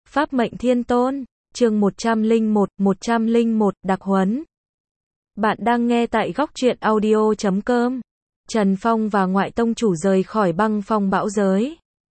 Pháp mệnh thiên tôn, chương 101, đặc huấn. Bạn đang nghe tại góc truyện audio.com. Trần Phong và Ngoại Tông Chủ rời khỏi băng phong bão giới,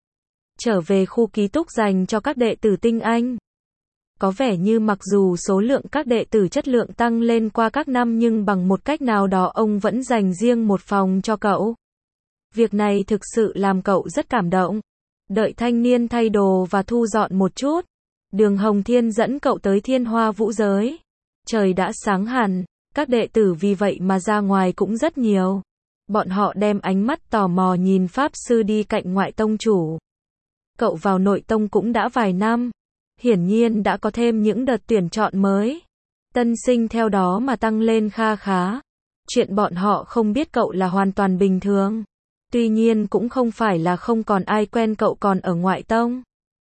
trở về khu ký túc dành cho các đệ tử tinh anh. Có vẻ như mặc dù số lượng các đệ tử chất lượng tăng lên qua các năm nhưng bằng một cách nào đó ông vẫn dành riêng một phòng cho cậu. Việc này thực sự làm cậu rất cảm động. Đợi thanh niên thay đồ và thu dọn một chút, Đường Hồng Thiên dẫn cậu tới Thiên Hoa Vũ Giới. Trời đã sáng hẳn, các đệ tử vì vậy mà ra ngoài cũng rất nhiều. Bọn họ đem ánh mắt tò mò nhìn Pháp Sư đi cạnh Ngoại Tông Chủ. Cậu vào Nội Tông cũng đã vài năm, hiển nhiên đã có thêm những đợt tuyển chọn mới. Tân sinh theo đó mà tăng lên kha khá. Chuyện bọn họ không biết cậu là hoàn toàn bình thường. Tuy nhiên cũng không phải là không còn ai quen cậu còn ở Ngoại Tông.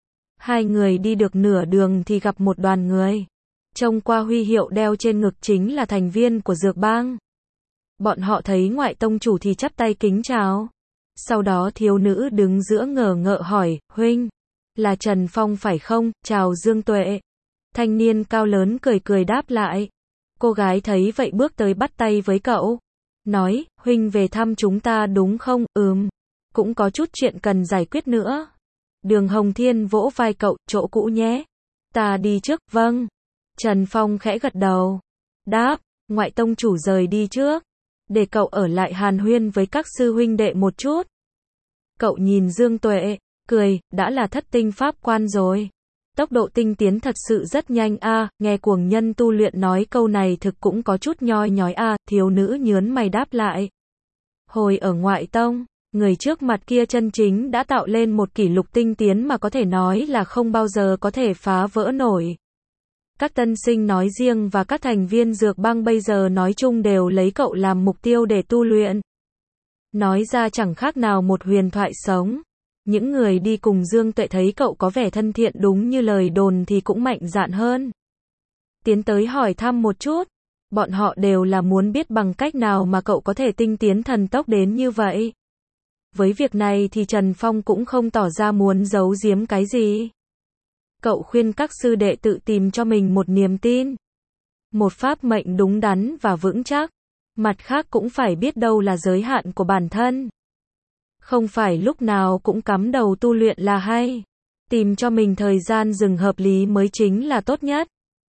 Hai người đi được nửa đường thì gặp một đoàn người. Trông qua huy hiệu đeo trên ngực chính là thành viên của Dược Bang. Bọn họ thấy Ngoại Tông Chủ thì chắp tay kính chào. Sau đó thiếu nữ đứng giữa ngờ ngợ hỏi, huynh, là Trần Phong phải không? Chào Dương Tuệ. Thanh niên cao lớn cười cười đáp lại. Cô gái thấy vậy bước tới bắt tay với cậu. Nói, huynh về thăm chúng ta đúng không? Cũng có chút chuyện cần giải quyết nữa. Đường Hồng Thiên vỗ vai cậu, chỗ cũ nhé. Ta đi trước, vâng. Trần Phong khẽ gật đầu. Đáp, Ngoại Tông Chủ rời đi trước. Để cậu ở lại hàn huyên với các sư huynh đệ một chút. Cậu nhìn Dương Tuệ, cười, đã là thất tinh pháp quan rồi. Tốc độ tinh tiến thật sự rất nhanh a. Nghe cuồng nhân tu luyện nói câu này thực cũng có chút nhoi nhói a. Thiếu nữ nhớn mày đáp lại. Hồi ở Ngoại Tông, người trước mặt kia chân chính đã tạo lên một kỷ lục tinh tiến mà có thể nói là không bao giờ có thể phá vỡ nổi. Các tân sinh nói riêng và các thành viên Dược Bang bây giờ nói chung đều lấy cậu làm mục tiêu để tu luyện. Nói ra chẳng khác nào một huyền thoại sống. Những người đi cùng Dương Tuệ thấy cậu có vẻ thân thiện đúng như lời đồn thì cũng mạnh dạn hơn. Tiến tới hỏi thăm một chút. Bọn họ đều là muốn biết bằng cách nào mà cậu có thể tinh tiến thần tốc đến như vậy. Với việc này thì Trần Phong cũng không tỏ ra muốn giấu giếm cái gì. Cậu khuyên các sư đệ tự tìm cho mình một niềm tin. Một pháp mệnh đúng đắn và vững chắc. Mặt khác cũng phải biết đâu là giới hạn của bản thân. Không phải lúc nào cũng cắm đầu tu luyện là hay. Tìm cho mình thời gian dừng hợp lý mới chính là tốt nhất.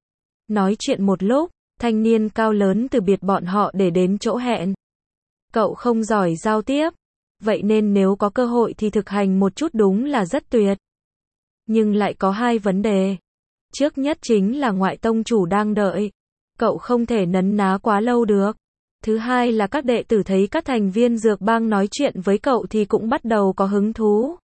Nói chuyện một lúc, thanh niên cao lớn từ biệt bọn họ để đến chỗ hẹn. Cậu không giỏi giao tiếp. Vậy nên nếu có cơ hội thì thực hành một chút đúng là rất tuyệt. Nhưng lại có hai vấn đề. Trước nhất chính là Ngoại Tông Chủ đang đợi. Cậu không thể nấn ná quá lâu được. Thứ hai là các đệ tử thấy các thành viên Dược Bang nói chuyện với cậu thì cũng bắt đầu có hứng thú.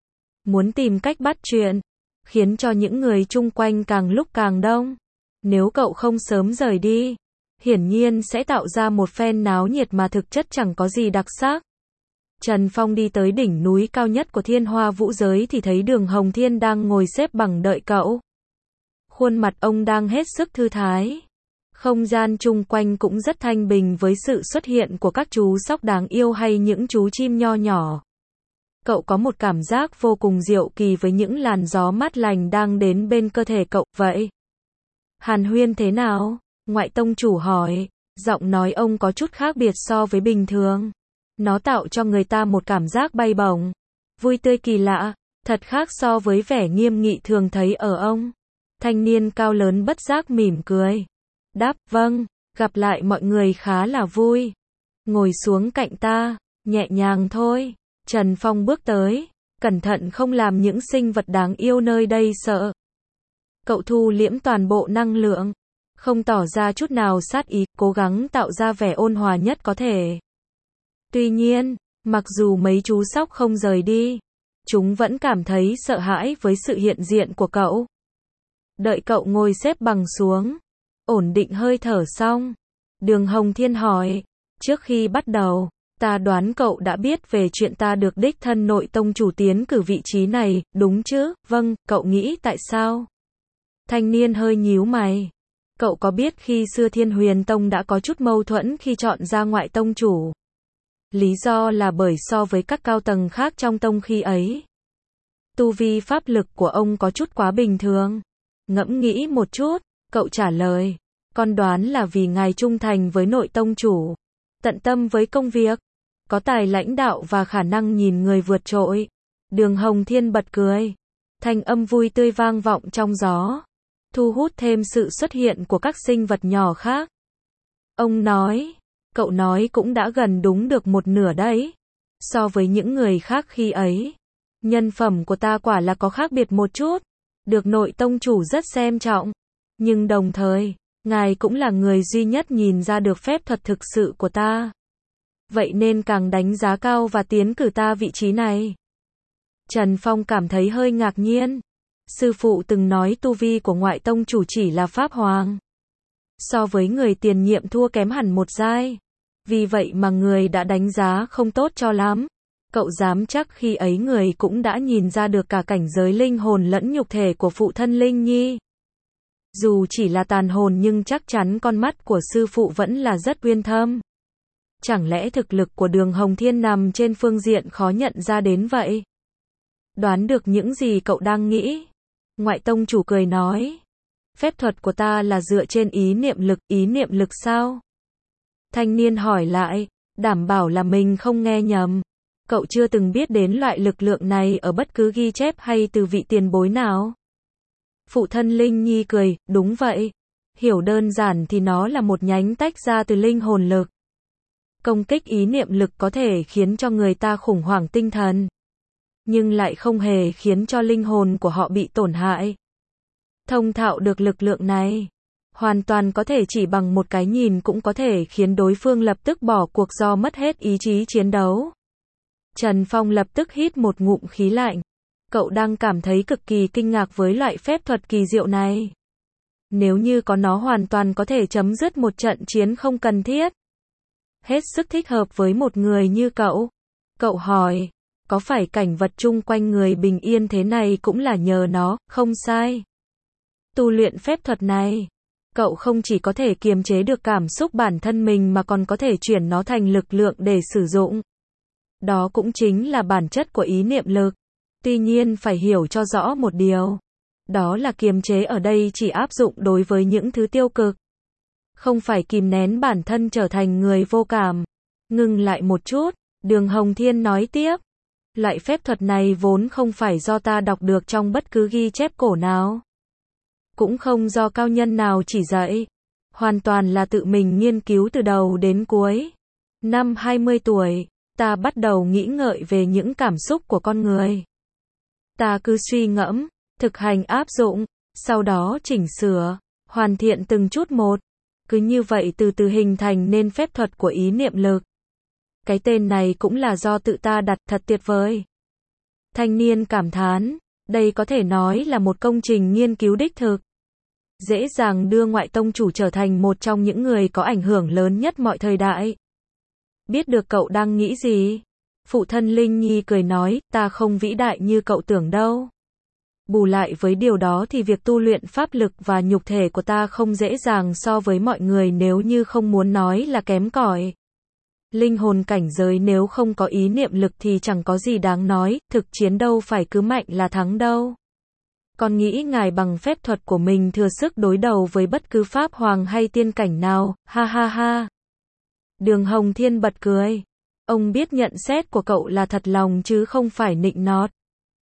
Muốn tìm cách bắt chuyện. Khiến cho những người chung quanh càng lúc càng đông. Nếu cậu không sớm rời đi, hiển nhiên sẽ tạo ra một phen náo nhiệt mà thực chất chẳng có gì đặc sắc. Trần Phong đi tới đỉnh núi cao nhất của Thiên Hoa Vũ Giới thì thấy Đường Hồng Thiên đang ngồi xếp bằng đợi cậu. Khuôn mặt ông đang hết sức thư thái. Không gian chung quanh cũng rất thanh bình với sự xuất hiện của các chú sóc đáng yêu hay những chú chim nho nhỏ. Cậu có một cảm giác vô cùng diệu kỳ với những làn gió mát lành đang đến bên cơ thể cậu. Vậy, hàn huyên thế nào? Ngoại Tông Chủ hỏi. Giọng nói ông có chút khác biệt so với bình thường. Nó tạo cho người ta một cảm giác bay bổng, vui tươi kỳ lạ, thật khác so với vẻ nghiêm nghị thường thấy ở ông. Thanh niên cao lớn bất giác mỉm cười. Đáp, vâng, gặp lại mọi người khá là vui. Ngồi xuống cạnh ta, nhẹ nhàng thôi. Trần Phong bước tới, cẩn thận không làm những sinh vật đáng yêu nơi đây sợ. Cậu thu liễm toàn bộ năng lượng, không tỏ ra chút nào sát ý, cố gắng tạo ra vẻ ôn hòa nhất có thể. Tuy nhiên, mặc dù mấy chú sóc không rời đi, chúng vẫn cảm thấy sợ hãi với sự hiện diện của cậu. Đợi cậu ngồi xếp bằng xuống, ổn định hơi thở xong, Đường Hồng Thiên hỏi, trước khi bắt đầu, ta đoán cậu đã biết về chuyện ta được đích thân Nội Tông Chủ tiến cử vị trí này, đúng chứ? Vâng, cậu nghĩ tại sao? Thanh niên hơi nhíu mày. Cậu có biết khi xưa Thiên Huyền Tông đã có chút mâu thuẫn khi chọn ra Ngoại Tông Chủ? Lý do là bởi so với các cao tầng khác trong tông khi ấy, Tu vi pháp lực của ông có chút quá bình thường. Ngẫm nghĩ một chút, cậu trả lời. Con đoán là vì ngài trung thành với nội tông chủ, tận tâm với công việc, có tài lãnh đạo và khả năng nhìn người vượt trội. Đường Hồng Thiên bật cười. Thanh âm vui tươi vang vọng trong gió, thu hút thêm sự xuất hiện của các sinh vật nhỏ khác. Ông nói, cậu nói cũng đã gần đúng được một nửa đấy. So với những người khác khi ấy, nhân phẩm của ta quả là có khác biệt một chút, được nội tông chủ rất xem trọng. Nhưng đồng thời, ngài cũng là người duy nhất nhìn ra được phép thuật thực sự của ta. Vậy nên càng đánh giá cao và tiến cử ta vị trí này. Trần Phong cảm thấy hơi ngạc nhiên. Sư phụ từng nói tu vi của ngoại tông chủ chỉ là pháp hoàng. So với người tiền nhiệm thua kém hẳn một giai. Vì vậy mà người đã đánh giá không tốt cho lắm. Cậu dám chắc khi ấy người cũng đã nhìn ra được cả cảnh giới linh hồn lẫn nhục thể của phụ thân Linh Nhi. Dù chỉ là tàn hồn nhưng chắc chắn con mắt của sư phụ vẫn là rất uyên thâm. Chẳng lẽ thực lực của Đường Hồng Thiên nằm trên phương diện khó nhận ra đến vậy? Đoán được những gì cậu đang nghĩ. Ngoại tông chủ cười nói. Phép thuật của ta là dựa trên ý niệm lực sao? Thanh niên hỏi lại, đảm bảo là mình không nghe nhầm. Cậu chưa từng biết đến loại lực lượng này ở bất cứ ghi chép hay từ vị tiền bối nào. Phụ thân Linh Nhi cười, đúng vậy. Hiểu đơn giản thì nó là một nhánh tách ra từ linh hồn lực. Công kích ý niệm lực có thể khiến cho người ta khủng hoảng tinh thần, nhưng lại không hề khiến cho linh hồn của họ bị tổn hại. Thông thạo được lực lượng này, hoàn toàn có thể chỉ bằng một cái nhìn cũng có thể khiến đối phương lập tức bỏ cuộc do mất hết ý chí chiến đấu. Trần Phong lập tức hít một ngụm khí lạnh. Cậu đang cảm thấy cực kỳ kinh ngạc với loại phép thuật kỳ diệu này. Nếu như có nó hoàn toàn có thể chấm dứt một trận chiến không cần thiết. Hết sức thích hợp với một người như cậu. Cậu hỏi, có phải cảnh vật chung quanh người bình yên thế này cũng là nhờ nó, không sai. Tu luyện phép thuật này, cậu không chỉ có thể kiềm chế được cảm xúc bản thân mình mà còn có thể chuyển nó thành lực lượng để sử dụng. Đó cũng chính là bản chất của ý niệm lực. Tuy nhiên phải hiểu cho rõ một điều. Đó là kiềm chế ở đây chỉ áp dụng đối với những thứ tiêu cực. Không phải kìm nén bản thân trở thành người vô cảm. Ngừng lại một chút, Đường Hồng Thiên nói tiếp. Loại phép thuật này vốn không phải do ta đọc được trong bất cứ ghi chép cổ nào. Cũng không do cao nhân nào chỉ dạy. Hoàn toàn là tự mình nghiên cứu từ đầu đến cuối. Năm 20 tuổi, ta bắt đầu nghĩ ngợi về những cảm xúc của con người. Ta cứ suy ngẫm, thực hành áp dụng, sau đó chỉnh sửa, hoàn thiện từng chút một. Cứ như vậy từ từ hình thành nên phép thuật của ý niệm lực. Cái tên này cũng là do tự ta đặt, thật tuyệt vời. Thanh niên cảm thán, đây có thể nói là một công trình nghiên cứu đích thực. Dễ dàng đưa ngoại tông chủ trở thành một trong những người có ảnh hưởng lớn nhất mọi thời đại. Biết được cậu đang nghĩ gì? Phụ thân Linh Nhi cười nói, ta không vĩ đại như cậu tưởng đâu. Bù lại với điều đó thì việc tu luyện pháp lực và nhục thể của ta không dễ dàng so với mọi người, nếu như không muốn nói là kém cỏi. Linh hồn cảnh giới nếu không có ý niệm lực thì chẳng có gì đáng nói, thực chiến đâu phải cứ mạnh là thắng đâu. Con nghĩ ngài bằng phép thuật của mình thừa sức đối đầu với bất cứ pháp hoàng hay tiên cảnh nào, ha ha ha. Đường Hồng Thiên bật cười. Ông biết nhận xét của cậu là thật lòng chứ không phải nịnh nọt.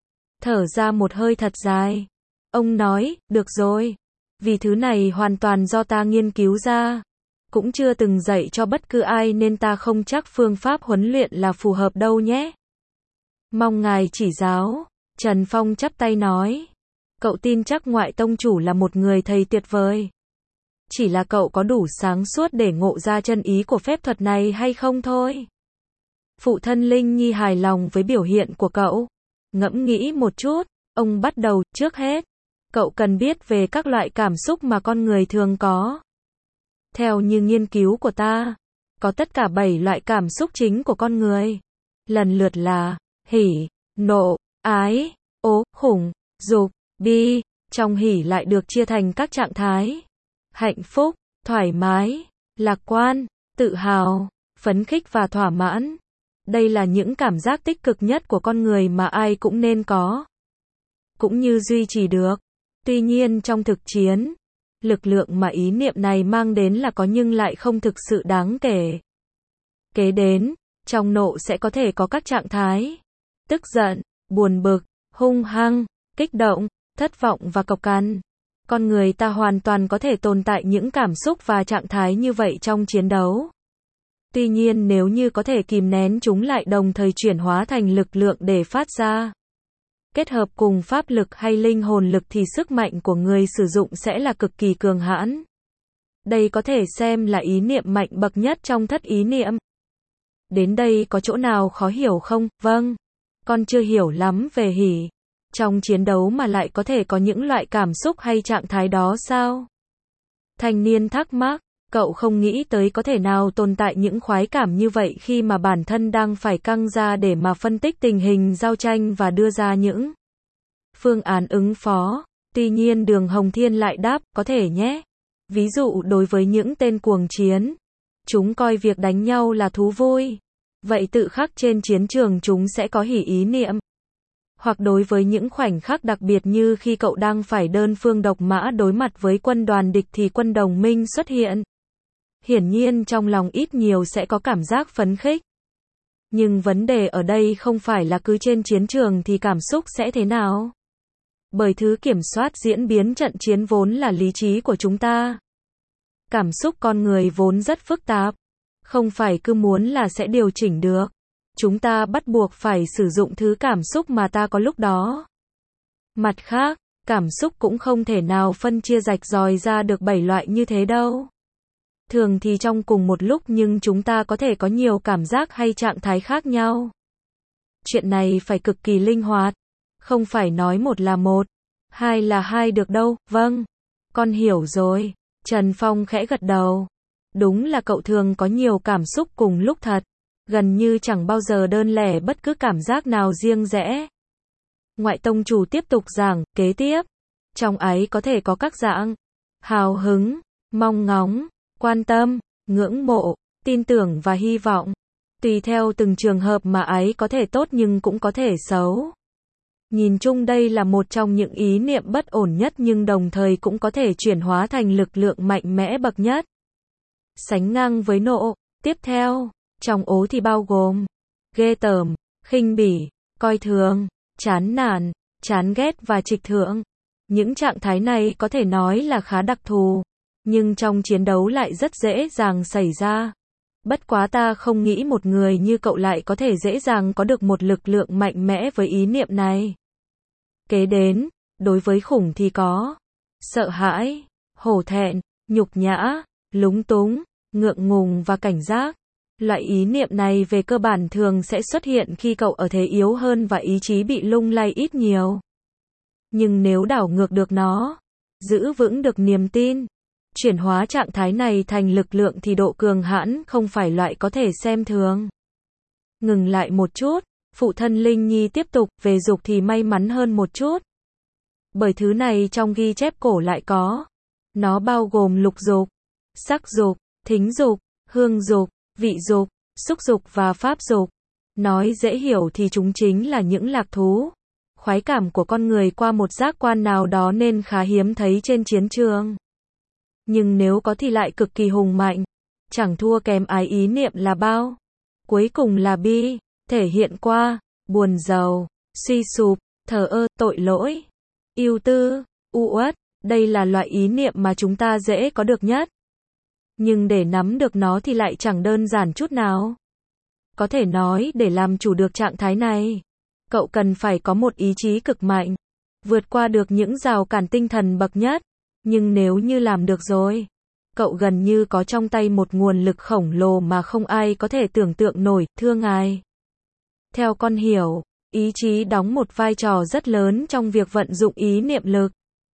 Thở ra một hơi thật dài. Ông nói, được rồi. Vì thứ này hoàn toàn do ta nghiên cứu ra. Cũng chưa từng dạy cho bất cứ ai nên ta không chắc phương pháp huấn luyện là phù hợp đâu nhé. Mong ngài chỉ giáo. Trần Phong chắp tay nói. Cậu tin chắc ngoại tông chủ là một người thầy tuyệt vời. Chỉ là cậu có đủ sáng suốt để ngộ ra chân ý của phép thuật này hay không thôi. Phụ thân Linh Nhi hài lòng với biểu hiện của cậu. Ngẫm nghĩ một chút, ông bắt đầu, trước hết. Cậu cần biết về các loại cảm xúc mà con người thường có. Theo như nghiên cứu của ta, có tất cả 7 loại cảm xúc chính của con người. Lần lượt là, hỉ, nộ, ái, ố, khủng, dục, bi. Trong hỉ lại được chia thành các trạng thái. Hạnh phúc, thoải mái, lạc quan, tự hào, phấn khích và thỏa mãn. Đây là những cảm giác tích cực nhất của con người mà ai cũng nên có. cũng như duy trì được. Tuy nhiên trong thực chiến, lực lượng mà ý niệm này mang đến là có nhưng lại không thực sự đáng kể. Kế đến, trong nộ sẽ có thể có các trạng thái tức giận, buồn bực, hung hăng, kích động, thất vọng và cộc cằn. Con người ta hoàn toàn có thể tồn tại những cảm xúc và trạng thái như vậy trong chiến đấu. Tuy nhiên nếu như có thể kìm nén chúng lại đồng thời chuyển hóa thành lực lượng để phát ra, kết hợp cùng pháp lực hay linh hồn lực thì sức mạnh của người sử dụng sẽ là cực kỳ cường hãn. Đây có thể xem là ý niệm mạnh bậc nhất trong thất ý niệm. Đến đây có chỗ nào khó hiểu không? Vâng, con chưa hiểu lắm về hỉ. Trong chiến đấu mà lại có thể có những loại cảm xúc hay trạng thái đó sao? Thanh niên thắc mắc, cậu không nghĩ tới có thể nào tồn tại những khoái cảm như vậy khi mà bản thân đang phải căng ra để mà phân tích tình hình giao tranh và đưa ra những phương án ứng phó. Tuy nhiên Đường Hồng Thiên lại đáp, có thể nhé. Ví dụ đối với những tên cuồng chiến, chúng coi việc đánh nhau là thú vui. Vậy tự khắc trên chiến trường chúng sẽ có hỉ ý niệm. Hoặc đối với những khoảnh khắc đặc biệt như khi cậu đang phải đơn phương độc mã đối mặt với quân đoàn địch thì quân đồng minh xuất hiện. Hiển nhiên trong lòng ít nhiều sẽ có cảm giác phấn khích. Nhưng vấn đề ở đây không phải là cứ trên chiến trường thì cảm xúc sẽ thế nào. Bởi thứ kiểm soát diễn biến trận chiến vốn là lý trí của chúng ta. Cảm xúc con người vốn rất phức tạp. Không phải cứ muốn là sẽ điều chỉnh được. Chúng ta bắt buộc phải sử dụng thứ cảm xúc mà ta có lúc đó. Mặt khác, cảm xúc cũng không thể nào phân chia rạch ròi ra được 7 loại như thế đâu. Thường thì trong cùng một lúc nhưng chúng ta có thể có nhiều cảm giác hay trạng thái khác nhau. Chuyện này phải cực kỳ linh hoạt. Không phải nói một là một, hai là hai được đâu. Vâng, con hiểu rồi. Trần Phong khẽ gật đầu. Đúng là cậu thường có nhiều cảm xúc cùng lúc thật. Gần như chẳng bao giờ đơn lẻ bất cứ cảm giác nào riêng rẽ. Ngoại tông chủ tiếp tục giảng, kế tiếp. Trong ấy có thể có các dạng hào hứng, mong ngóng, quan tâm, ngưỡng mộ, tin tưởng và hy vọng. Tùy theo từng trường hợp mà ấy có thể tốt nhưng cũng có thể xấu. Nhìn chung đây là một trong những ý niệm bất ổn nhất nhưng đồng thời cũng có thể chuyển hóa thành lực lượng mạnh mẽ bậc nhất. Sánh ngang với nộ. Tiếp theo, trong ố thì bao gồm ghê tởm, khinh bỉ, coi thường, chán nản, chán ghét và trịch thượng. Những trạng thái này có thể nói là khá đặc thù, nhưng trong chiến đấu lại rất dễ dàng xảy ra. Bất quá ta không nghĩ một người như cậu lại có thể dễ dàng có được một lực lượng mạnh mẽ với ý niệm này. Kế đến, đối với khủng thì có sợ hãi, hổ thẹn, nhục nhã, lúng túng, ngượng ngùng và cảnh giác. Loại ý niệm này về cơ bản thường sẽ xuất hiện khi cậu ở thế yếu hơn và ý chí bị lung lay ít nhiều. Nhưng nếu đảo ngược được nó, giữ vững được niềm tin, chuyển hóa trạng thái này thành lực lượng thì độ cường hãn không phải loại có thể xem thường. Ngừng lại một chút, phụ thân Linh Nhi tiếp tục, về dục thì may mắn hơn một chút. Bởi thứ này trong ghi chép cổ lại có. Nó bao gồm lục dục, sắc dục, thính dục, hương dục, vị dục, xúc dục và pháp dục. Nói dễ hiểu thì chúng chính là những lạc thú, khoái cảm của con người qua một giác quan nào đó nên khá hiếm thấy trên chiến trường. Nhưng nếu có thì lại cực kỳ hùng mạnh, chẳng thua kém ái ý niệm là bao. Cuối cùng là bi, thể hiện qua buồn rầu, suy sụp, thờ ơ, tội lỗi, ưu tư, u uất. Đây là loại ý niệm mà chúng ta dễ có được nhất. Nhưng để nắm được nó thì lại chẳng đơn giản chút nào. Có thể nói để làm chủ được trạng thái này, cậu cần phải có một ý chí cực mạnh, vượt qua được những rào cản tinh thần bậc nhất. Nhưng nếu như làm được rồi, cậu gần như có trong tay một nguồn lực khổng lồ mà không ai có thể tưởng tượng nổi. Thưa ngài, theo con hiểu, ý chí đóng một vai trò rất lớn trong việc vận dụng ý niệm lực.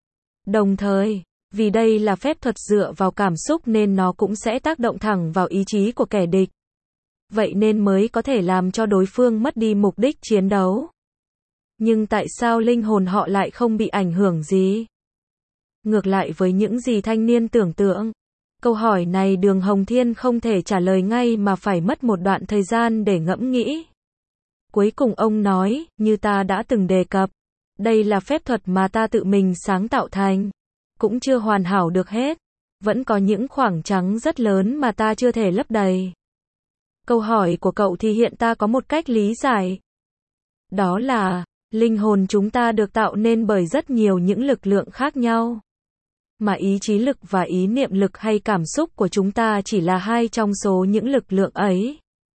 Đồng thời, vì đây là phép thuật dựa vào cảm xúc nên nó cũng sẽ tác động thẳng vào ý chí của kẻ địch. Vậy nên mới có thể làm cho đối phương mất đi mục đích chiến đấu. Nhưng tại sao linh hồn họ lại không bị ảnh hưởng gì? Ngược lại với những gì thanh niên tưởng tượng, câu hỏi này Đường Hồng Thiên không thể trả lời ngay mà phải mất một đoạn thời gian để ngẫm nghĩ. Cuối cùng ông nói, như ta đã từng đề cập, Đây là phép thuật mà ta tự mình sáng tạo thành. Cũng chưa hoàn hảo được hết. Vẫn có những khoảng trắng rất lớn mà ta chưa thể lấp đầy. Câu hỏi của cậu thì hiện ta có một cách lý giải. Đó là, linh hồn chúng ta được tạo nên bởi rất nhiều những lực lượng khác nhau. Mà ý chí lực và ý niệm lực hay cảm xúc của chúng ta chỉ là hai trong số những lực lượng ấy.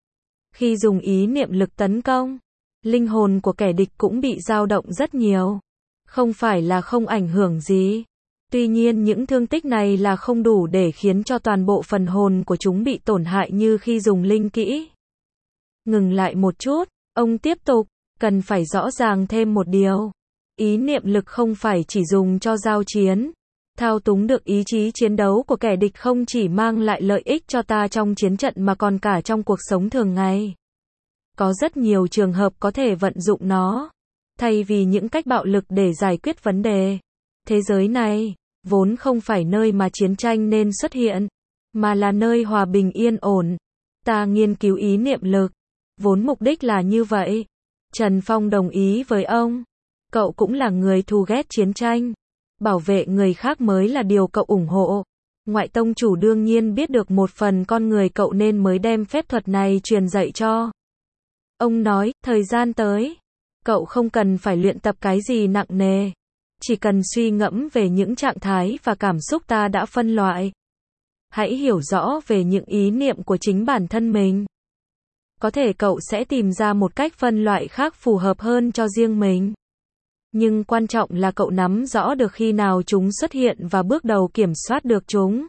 Khi dùng ý niệm lực tấn công, linh hồn của kẻ địch cũng bị dao động rất nhiều. Không phải là không ảnh hưởng gì. Tuy nhiên những thương tích này là không đủ để khiến cho toàn bộ phần hồn của chúng bị tổn hại như khi dùng linh kỹ. Ngừng lại một chút, ông tiếp tục, cần phải rõ ràng thêm một điều. Ý niệm lực không phải chỉ dùng cho giao chiến. Thao túng được ý chí chiến đấu của kẻ địch không chỉ mang lại lợi ích cho ta trong chiến trận mà còn cả trong cuộc sống thường ngày. Có rất nhiều trường hợp có thể vận dụng nó, thay vì những cách bạo lực để giải quyết vấn đề. Thế giới này, vốn không phải nơi mà chiến tranh nên xuất hiện, mà là nơi hòa bình yên ổn. Ta nghiên cứu ý niệm lực, vốn mục đích là như vậy. Trần Phong đồng ý với ông. Cậu cũng là người thù ghét chiến tranh. Bảo vệ người khác mới là điều cậu ủng hộ. Ngoại tông chủ đương nhiên biết được một phần con người cậu nên mới đem phép thuật này truyền dạy cho. Ông nói, thời gian tới, cậu không cần phải luyện tập cái gì nặng nề. Chỉ cần suy ngẫm về những trạng thái và cảm xúc ta đã phân loại. Hãy hiểu rõ về những ý niệm của chính bản thân mình. Có thể cậu sẽ tìm ra một cách phân loại khác phù hợp hơn cho riêng mình. Nhưng quan trọng là cậu nắm rõ được khi nào chúng xuất hiện và bước đầu kiểm soát được chúng.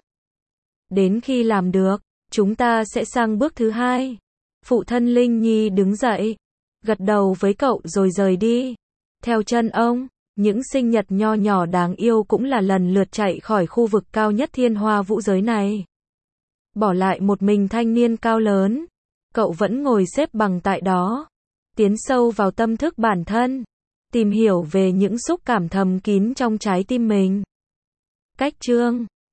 Đến khi làm được, chúng ta sẽ sang bước thứ hai. Phụ thân Linh Nhi đứng dậy, gật đầu với cậu rồi rời đi. Theo chân ông, những sinh nhật nho nhỏ đáng yêu cũng là lần lượt chạy khỏi khu vực cao nhất thiên hoa vũ giới này. Bỏ lại một mình thanh niên cao lớn. Cậu vẫn ngồi xếp bằng tại đó. Tiến sâu vào tâm thức bản thân. Tìm hiểu về những xúc cảm thầm kín trong trái tim mình. Cách chương